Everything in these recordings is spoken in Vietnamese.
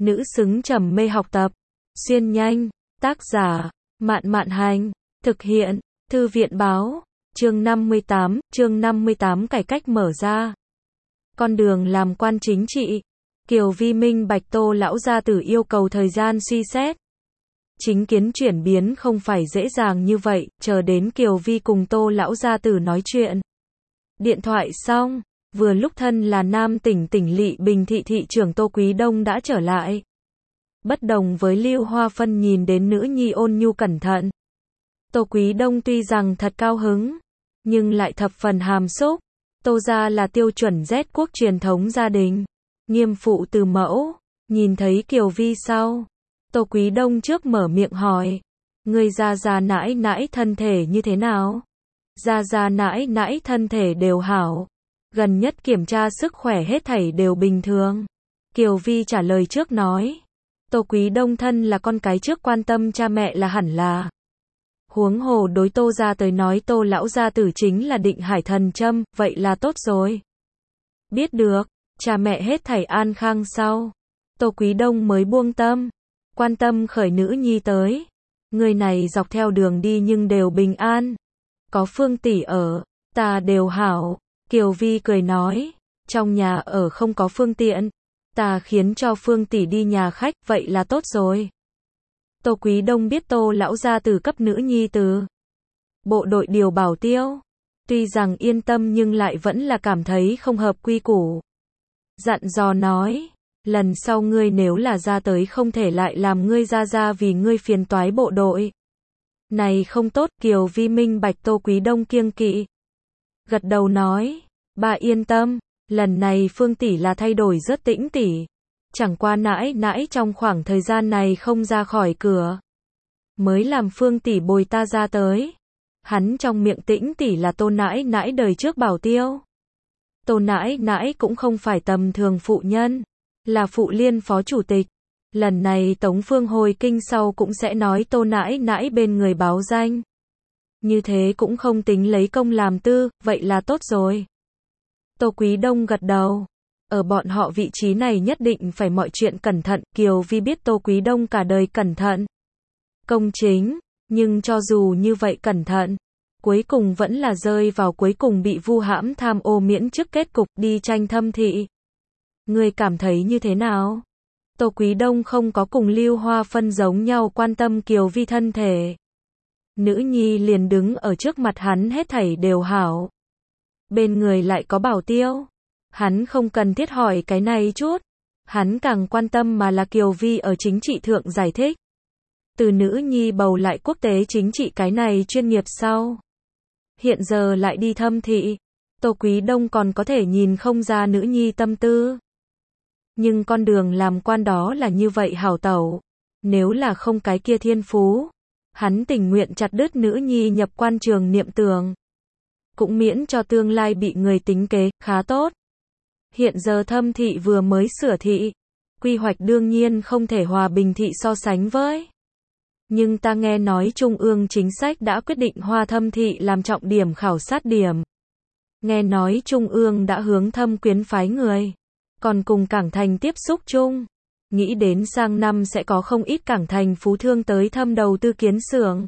nữ xứng trầm mê học tập. Xuyên nhanh, tác giả, Mạn Mạn Hành, thực hiện, Thư viện Báo, chương 58 cải cách mở ra. Con đường làm quan chính trị. Kiều Vi minh bạch Tô lão gia tử yêu cầu thời gian suy xét. Chính kiến chuyển biến không phải dễ dàng như vậy, chờ đến Kiều Vi cùng Tô lão gia tử nói chuyện. Điện thoại xong, vừa lúc thân là Nam tỉnh Lỵ Bình thị thị trưởng Tô Quý Đông đã trở lại. Bất đồng với Lưu Hoa Phân nhìn đến nữ nhi ôn nhu cẩn thận. Tô Quý Đông tuy rằng thật cao hứng, nhưng lại thập phần hàm xúc. Tô gia là tiêu chuẩn Z quốc truyền thống gia đình, nghiêm phụ từ mẫu. Nhìn thấy Kiều Vi sau, Tô Quý Đông trước mở miệng hỏi, người gia nãi nãi thân thể như thế nào? Gia nãi nãi thân thể đều hảo, gần nhất kiểm tra sức khỏe hết thảy đều bình thường. Kiều Vi trả lời trước nói, Tô Quý Đông thân là con cái trước quan tâm cha mẹ là hẳn là. Huống hồ đối Tô gia tới nói Tô lão gia tử chính là định hải thần châm, vậy là tốt rồi. Biết được, cha mẹ hết thảy an khang sau, Tô Quý Đông mới buông tâm, quan tâm khởi nữ nhi tới. Người này dọc theo đường đi nhưng đều bình an. Có Phương tỷ ở, ta đều hảo. Kiều Vi cười nói, trong nhà ở không có phương tiện, ta khiến cho Phương tỷ đi nhà khách, vậy là tốt rồi. Tô Quý Đông biết Tô lão gia tử cấp nữ nhi từ bộ đội điều bảo tiêu, tuy rằng yên tâm nhưng lại vẫn là cảm thấy không hợp quy củ. Dặn dò nói, lần sau ngươi nếu là ra tới không thể lại làm ngươi ra vì ngươi phiền toái bộ đội. Này không tốt. Kiều Vi minh bạch Tô Quý Đông kiêng kỵ. Gật đầu nói, bà yên tâm, lần này Phương tỷ là thay đổi rất tĩnh tỉ. Chẳng qua nãi nãi trong khoảng thời gian này không ra khỏi cửa, mới làm Phương tỷ bồi ta ra tới. Hắn trong miệng tĩnh tỉ là Tô nãi nãi đời trước bảo tiêu. Tô nãi nãi cũng không phải tầm thường phụ nhân, là phụ liên phó chủ tịch. Lần này Tống Phương hồi kinh sau cũng sẽ nói Tô nãi nãi bên người báo danh. Như thế cũng không tính lấy công làm tư, vậy là tốt rồi. Tô Quý Đông gật đầu. Ở bọn họ vị trí này nhất định phải mọi chuyện cẩn thận. Kiều Vi biết Tô Quý Đông cả đời cẩn thận, công chính, nhưng cho dù như vậy cẩn thận, cuối cùng vẫn là rơi vào cuối cùng bị vu hãm tham ô miễn chức kết cục đi tranh thâm thị. Người cảm thấy như thế nào? Tô Quý Đông không có cùng Lưu Hoa Phân giống nhau quan tâm Kiều Vi thân thể. Nữ nhi liền đứng ở trước mặt hắn hết thảy đều hảo. Bên người lại có bảo tiêu. Hắn không cần thiết hỏi cái này chút. Hắn càng quan tâm mà là Kiều Vi ở chính trị thượng giải thích. Từ nữ nhi bầu lại quốc tế chính trị cái này chuyên nghiệp sau, hiện giờ lại đi thâm thị. Tô Quý Đông còn có thể nhìn không ra nữ nhi tâm tư. Nhưng con đường làm quan đó là như vậy hảo tẩu. Nếu là không cái kia thiên phú, hắn tình nguyện chặt đứt nữ nhi nhập quan trường niệm tường. Cũng miễn cho tương lai bị người tính kế, khá tốt. Hiện giờ thâm thị vừa mới sửa thị. Quy hoạch đương nhiên không thể hòa bình thị so sánh với. Nhưng ta nghe nói Trung ương chính sách đã quyết định Hoa Thâm thị làm trọng điểm khảo sát điểm. Nghe nói Trung ương đã hướng Thâm Quyến phái người. Còn cùng Cảng Thành tiếp xúc chung. Nghĩ đến sang năm sẽ có không ít Cảng Thành phú thương tới Thâm đầu tư kiến xưởng.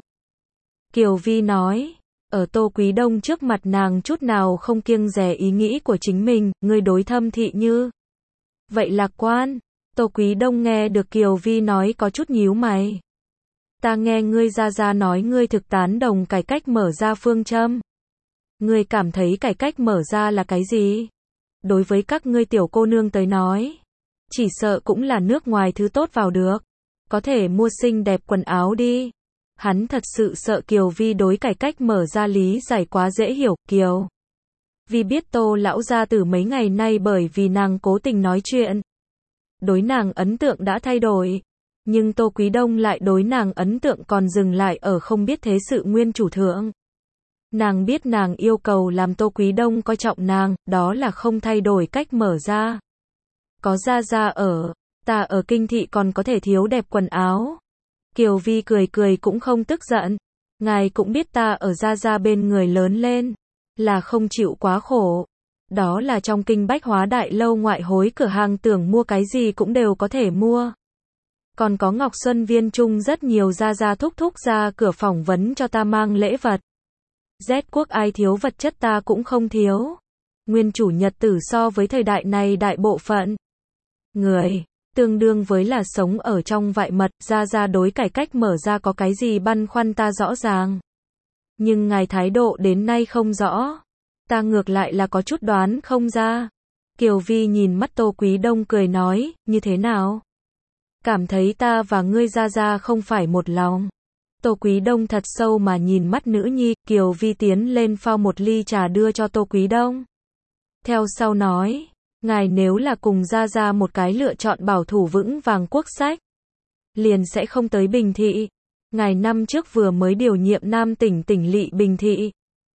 Kiều Vi nói, ở Tô Quý Đông trước mặt nàng chút nào không kiêng dè ý nghĩ của chính mình, ngươi đối Thâm thị như vậy lạc quan. Tô Quý Đông nghe được Kiều Vi nói có chút nhíu mày. Ta nghe ngươi ra nói ngươi thực tán đồng cải cách mở ra phương châm. Ngươi cảm thấy cải cách mở ra là cái gì? Đối với các ngươi tiểu cô nương tới nói, chỉ sợ cũng là nước ngoài thứ tốt vào được. Có thể mua xinh đẹp quần áo đi. Hắn thật sự sợ Kiều Vi đối cải cách mở ra lý giải quá dễ hiểu. Kiều Vi biết Tô lão gia tử mấy ngày nay bởi vì nàng cố tình nói chuyện, đối nàng ấn tượng đã thay đổi. Nhưng Tô Quý Đông lại đối nàng ấn tượng còn dừng lại ở không biết thế sự nguyên chủ thượng. Nàng biết nàng yêu cầu làm Tô Quý Đông coi trọng nàng, đó là không thay đổi cách mở ra. Có ra ở, ta ở kinh thị còn có thể thiếu đẹp quần áo. Kiều Vi cười cũng không tức giận. Ngài cũng biết ta ở ra bên người lớn lên, là không chịu quá khổ. Đó là trong kinh Bách Hóa Đại lâu ngoại hối cửa hàng tưởng mua cái gì cũng đều có thể mua. Còn có Ngọc Xuân Viên Trung rất nhiều gia gia thúc thúc ra cửa phỏng vấn cho ta mang lễ vật. Z quốc ai thiếu vật chất ta cũng không thiếu. Nguyên chủ Nhật tử so với thời đại này đại bộ phận người, tương đương với là sống ở trong vại mật, gia đối cải cách mở ra có cái gì băn khoăn ta rõ ràng. Nhưng ngài thái độ đến nay không rõ. Ta ngược lại là có chút đoán không ra. Kiều Vi nhìn mắt Tô Quý Đông cười nói, như thế nào? Cảm thấy ta và ngươi gia không phải một lòng. Tô Quý Đông thật sâu mà nhìn mắt nữ nhi, Kiều Vi tiến lên pha một ly trà đưa cho Tô Quý Đông. Theo sau nói, ngài nếu là cùng gia một cái lựa chọn bảo thủ vững vàng quốc sách, liền sẽ không tới Bình Thị. Ngài năm trước vừa mới điều nhiệm Nam tỉnh tỉnh lỵ Bình Thị.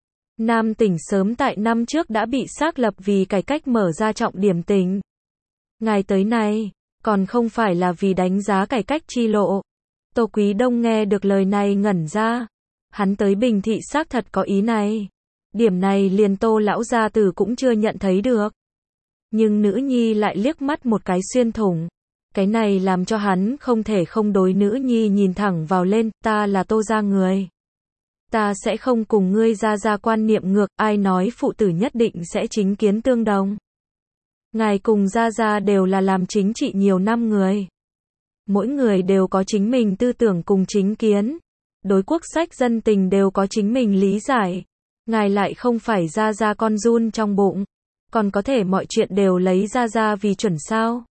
Nam tỉnh sớm tại năm trước đã bị xác lập vì cải cách mở ra trọng điểm tỉnh. Ngài tới này, còn không phải là vì đánh giá cải cách chi lộ. Tô Quý Đông nghe được lời này ngẩn ra. Hắn tới Bình Thị xác thật có ý này. Điểm này liền Tô lão gia tử cũng chưa nhận thấy được. Nhưng nữ nhi lại liếc mắt một cái xuyên thủng. Cái này làm cho hắn không thể không đối nữ nhi nhìn thẳng vào lên, ta là Tô gia người. Ta sẽ không cùng ngươi gia quan niệm ngược, ai nói phụ tử nhất định sẽ chính kiến tương đồng. Ngài cùng gia đều là làm chính trị nhiều năm người. Mỗi người đều có chính mình tư tưởng cùng chính kiến. Đối quốc sách dân tình đều có chính mình lý giải. Ngài lại không phải gia con run trong bụng. Còn có thể mọi chuyện đều lấy gia vì chuẩn sao?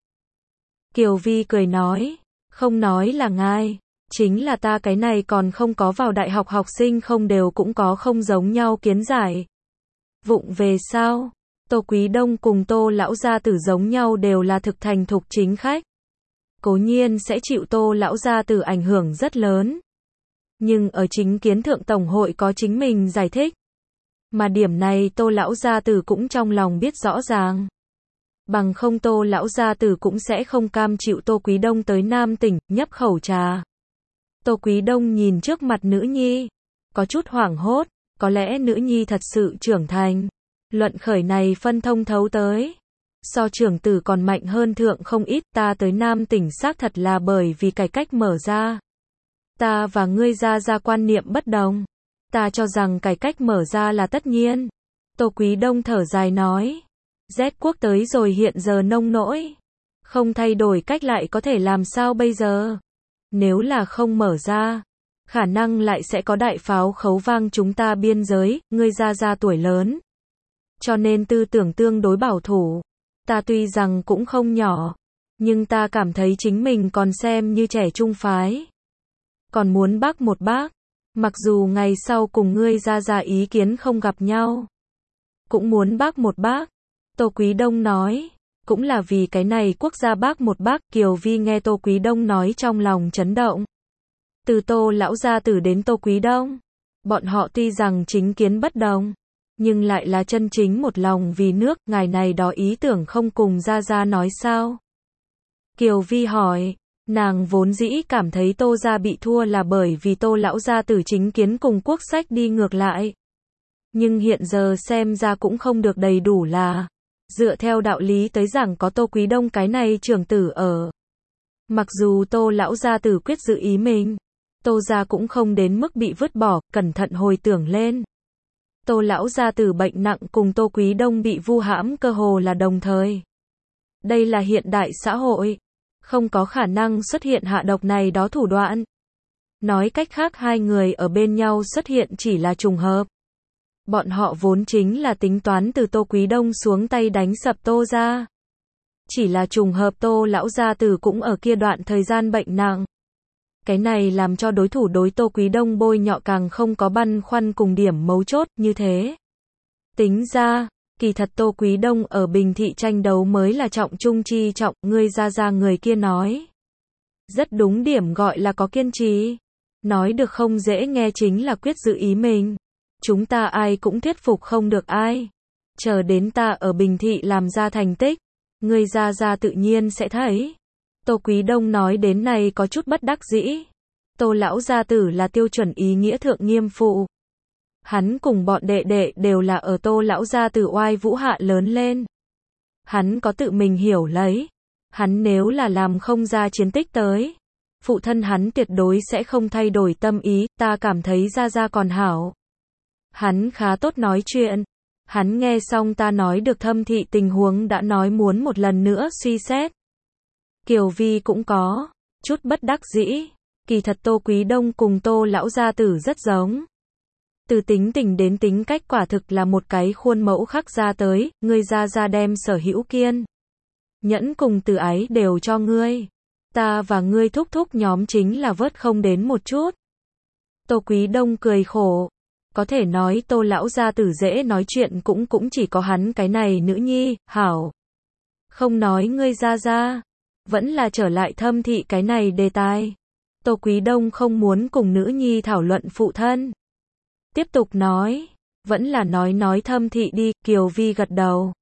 Kiều Vi cười nói, không nói là ngài, chính là ta cái này còn không có vào đại học học sinh không đều cũng có không giống nhau kiến giải. Vụng về sao? Tô Quý Đông cùng Tô lão gia tử giống nhau đều là thực thành thục chính khách. Cố nhiên sẽ chịu Tô lão gia tử ảnh hưởng rất lớn. Nhưng ở chính kiến thượng tổng hội có chính mình giải thích. Mà điểm này Tô lão gia tử cũng trong lòng biết rõ ràng. Bằng không Tô lão gia tử cũng sẽ không cam chịu Tô Quý Đông tới Nam tỉnh, nhấp khẩu trà. Tô Quý Đông nhìn trước mặt nữ nhi, có chút hoảng hốt, có lẽ nữ nhi thật sự trưởng thành. Luận khởi này phân thông thấu tới. So trưởng tử còn mạnh hơn thượng không ít, ta tới Nam tỉnh xác thật là bởi vì cải cách mở ra. Ta và ngươi gia quan niệm bất đồng. Ta cho rằng cải cách mở ra là tất nhiên. Tô Quý Đông thở dài nói. Z quốc tới rồi hiện giờ nông nỗi. Không thay đổi cách lại có thể làm sao bây giờ? Nếu là không mở ra, khả năng lại sẽ có đại pháo khấu vang chúng ta biên giới, ngươi gia tuổi lớn. Cho nên tư tưởng tương đối bảo thủ. Ta tuy rằng cũng không nhỏ, nhưng ta cảm thấy chính mình còn xem như trẻ trung phái. Còn muốn bác một bác, mặc dù ngày sau cùng ngươi gia ý kiến không gặp nhau. Cũng muốn bác một bác. Tô Quý Đông nói, cũng là vì cái này quốc gia bác một bác. Kiều Vi nghe Tô Quý Đông nói trong lòng chấn động. Từ Tô lão gia tử đến Tô Quý Đông, bọn họ tuy rằng chính kiến bất đồng, nhưng lại là chân chính một lòng vì nước. Ngài này đó ý tưởng không cùng gia nói sao? Kiều Vi hỏi, nàng vốn dĩ cảm thấy Tô gia bị thua là bởi vì Tô lão gia tử chính kiến cùng quốc sách đi ngược lại. Nhưng hiện giờ xem ra cũng không được đầy đủ là. Dựa theo đạo lý tới rằng có Tô Quý Đông cái này trưởng tử ở. Mặc dù Tô lão gia tử quyết giữ ý mình, Tô gia cũng không đến mức bị vứt bỏ. Cẩn thận hồi tưởng lên, Tô lão gia tử bệnh nặng cùng Tô Quý Đông bị vu hãm cơ hồ là đồng thời. Đây là hiện đại xã hội, không có khả năng xuất hiện hạ độc này đó thủ đoạn. Nói cách khác hai người ở bên nhau xuất hiện chỉ là trùng hợp. Bọn họ vốn chính là tính toán từ Tô Quý Đông xuống tay đánh sập Tô gia. Chỉ là trùng hợp Tô lão gia tử cũng ở kia đoạn thời gian bệnh nặng. Cái này làm cho đối thủ đối Tô Quý Đông bôi nhọ càng không có băn khoăn cùng điểm mấu chốt như thế. Tính ra, kỳ thật Tô Quý Đông ở Bình Thị tranh đấu mới là trọng trung chi trọng, ngươi gia người kia nói. Rất đúng điểm gọi là có kiên trì. Nói được không dễ nghe chính là quyết giữ ý mình. Chúng ta ai cũng thuyết phục không được ai. Chờ đến ta ở Bình Thị làm ra thành tích, ngươi gia tự nhiên sẽ thấy. Tô Quý Đông nói đến này có chút bất đắc dĩ. Tô lão gia tử là tiêu chuẩn ý nghĩa thượng nghiêm phụ. Hắn cùng bọn đệ đệ đều là ở Tô lão gia tử oai vũ hạ lớn lên. Hắn có tự mình hiểu lấy. Hắn nếu là làm không ra chiến tích tới, phụ thân hắn tuyệt đối sẽ không thay đổi tâm ý, ta cảm thấy Gia Gia còn hảo. Hắn khá tốt nói chuyện. Hắn nghe xong ta nói được Thâm Thị tình huống đã nói muốn một lần nữa suy xét. Kiều Vi cũng có chút bất đắc dĩ, kỳ thật Tô Quý Đông cùng Tô lão gia tử rất giống. Từ tính tình đến tính cách quả thực là một cái khuôn mẫu khắc ra tới, ngươi Gia Gia đem sở hữu kiên nhẫn cùng từ ái đều cho ngươi. Ta và ngươi thúc thúc nhóm chính là vớt không đến một chút. Tô Quý Đông cười khổ. Có thể nói Tô lão gia tử dễ nói chuyện cũng chỉ có hắn cái này nữ nhi, hảo. Không nói ngươi Gia Gia. Vẫn là trở lại Thâm Thị cái này đề tài. Tô Quý Đông không muốn cùng nữ nhi thảo luận phụ thân. Tiếp tục nói. Vẫn là nói Thâm Thị đi, Kiều Vi gật đầu.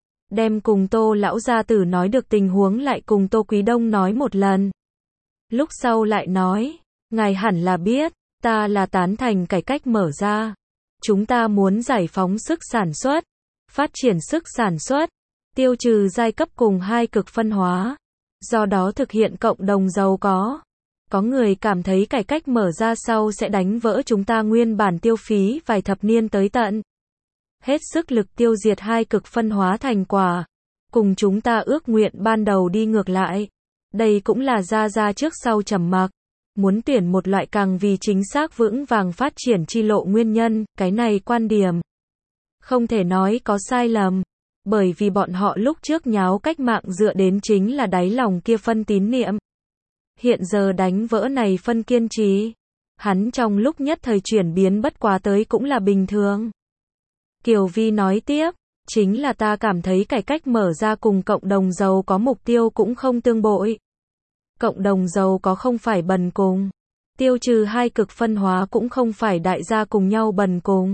Đem cùng Tô lão gia tử nói được tình huống lại cùng Tô Quý Đông nói một lần. Lúc sau lại nói, ngài hẳn là biết, ta là tán thành cải cách mở ra. Chúng ta muốn giải phóng sức sản xuất, phát triển sức sản xuất, tiêu trừ giai cấp cùng hai cực phân hóa. Do đó thực hiện cộng đồng giàu có. Có người cảm thấy cải cách mở ra sau sẽ đánh vỡ chúng ta nguyên bản tiêu phí vài thập niên tới tận. Hết sức lực tiêu diệt hai cực phân hóa thành quả. Cùng chúng ta ước nguyện ban đầu đi ngược lại. Đây cũng là Gia Gia trước sau trầm mặc. Muốn tuyển một loại càng vì chính xác vững vàng phát triển chi lộ nguyên nhân, cái này quan điểm. Không thể nói có sai lầm. Bởi vì bọn họ lúc trước nháo cách mạng dựa đến chính là đáy lòng kia phân tín niệm. Hiện giờ đánh vỡ này phân kiên trì. Hắn trong lúc nhất thời chuyển biến bất quá tới cũng là bình thường. Kiều Vi nói tiếp, chính là ta cảm thấy cải cách mở ra cùng cộng đồng giàu có mục tiêu cũng không tương bội. Cộng đồng giàu có không phải bần cùng. Tiêu trừ hai cực phân hóa cũng không phải đại gia cùng nhau bần cùng.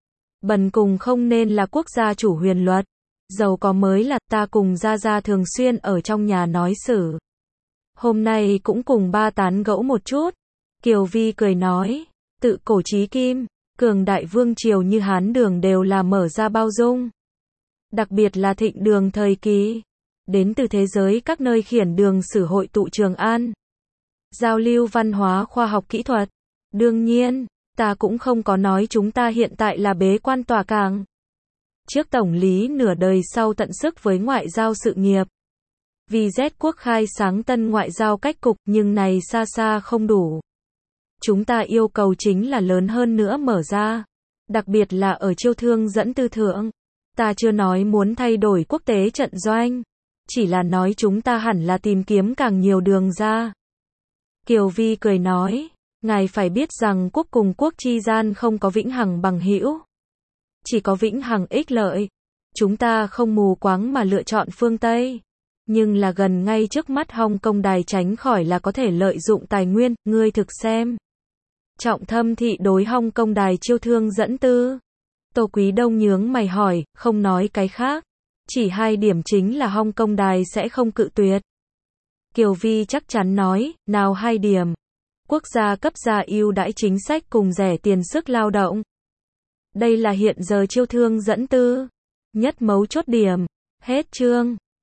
Bần cùng không nên là quốc gia chủ huyền luật. Giàu có mới là. Ta cùng Gia Gia thường xuyên ở trong nhà nói xử. Hôm nay cũng cùng ba tán gẫu một chút. Kiều Vi cười nói, tự cổ chí kim, cường đại vương triều như Hán Đường đều là mở ra bao dung. Đặc biệt là Thịnh Đường thời kỳ. Đến từ thế giới các nơi khiển đường sử hội tụ Trường An. Giao lưu văn hóa khoa học kỹ thuật. Đương nhiên, ta cũng không có nói chúng ta hiện tại là bế quan tỏa cảng. Trước tổng lý nửa đời sau tận sức với ngoại giao sự nghiệp. Vì Z quốc khai sáng tân ngoại giao cách cục nhưng này xa xa không đủ. Chúng ta yêu cầu chính là lớn hơn nữa mở ra. Đặc biệt là ở chiêu thương dẫn tư thượng. Ta chưa nói muốn thay đổi quốc tế trận doanh. Chỉ là nói chúng ta hẳn là tìm kiếm càng nhiều đường ra. Kiều Vi cười nói, ngài phải biết rằng quốc cùng quốc chi gian không có vĩnh hằng bằng hữu. Chỉ có vĩnh hằng ích lợi. Chúng ta không mù quáng mà lựa chọn phương Tây. Nhưng là gần ngay trước mắt Hồng Kông đài tránh khỏi là có thể lợi dụng tài nguyên, ngươi thực xem. Trọng Thâm Thị đối Hồng Kông đài chiêu thương dẫn tư. Tô Quý Đông nhướng mày hỏi, không nói cái khác. Chỉ hai điểm chính là Hồng Kông đài sẽ không cự tuyệt. Kiều Vi chắc chắn nói, nào hai điểm. Quốc gia cấp ra ưu đãi chính sách cùng rẻ tiền sức lao động. Đây là hiện giờ chiêu thương dẫn tư. Nhất mấu chốt điểm. Hết chương.